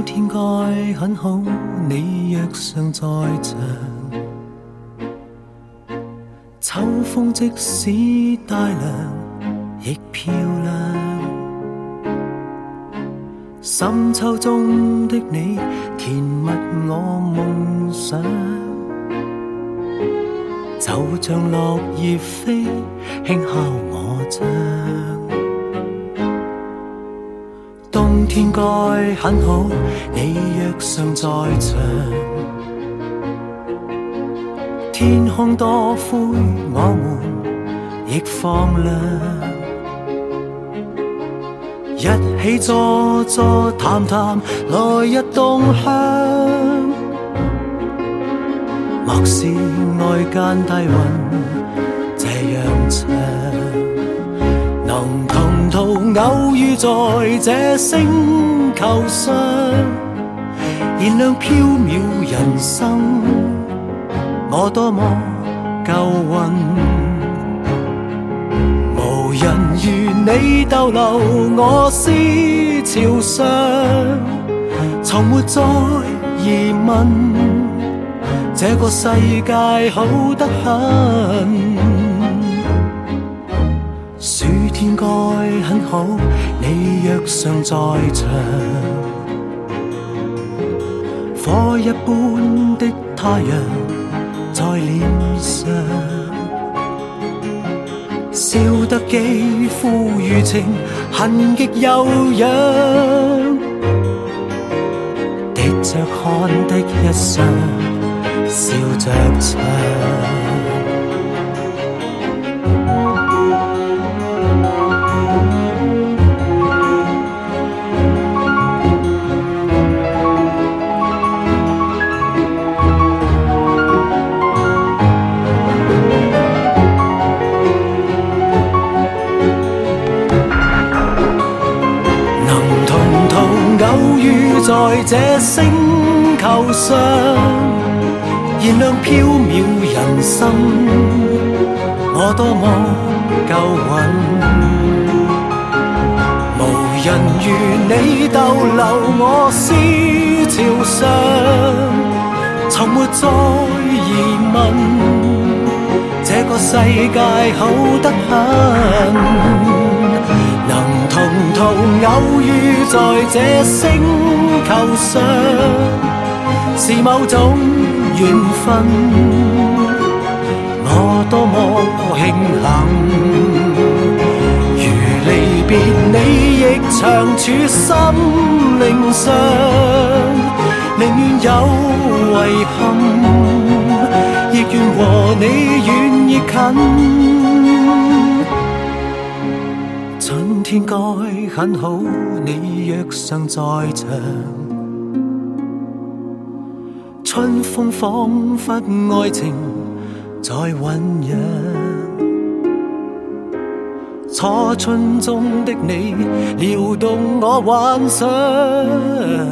天該很好，你若尚在場。秋風即使帶涼，亦漂亮。深秋中的你，填密我夢想。就像落葉飛，輕敲我窗。冬天該很好，你若尚在場。天空多灰，我們亦放亮。一起坐坐談談，來日動向。莫視外間低溫這樣長，能同途偶遇在這星球上，燃亮飄渺人生。我多麼夠運，無人如你逗留我思潮上，從沒再疑問，這個世界好得很。暑天該很好，你若尚在場。火一般的太陽在臉上，笑得肌膚如情，痕極悠揚。滴着汗的一雙，笑着唱。在這星球上，燃亮飄渺人生，我多麼夠運，無人如你逗留我思潮上，從沒再疑問，這個世界好得很。能同途偶遇在這星球上，是某種緣分，我多麼慶幸。如離別你亦長處心靈上，寧願有遺憾，亦願和你遠亦近。春天該很好，你若尚在場。春風彷彿愛情在醖釀，初春中的你撩動我幻想。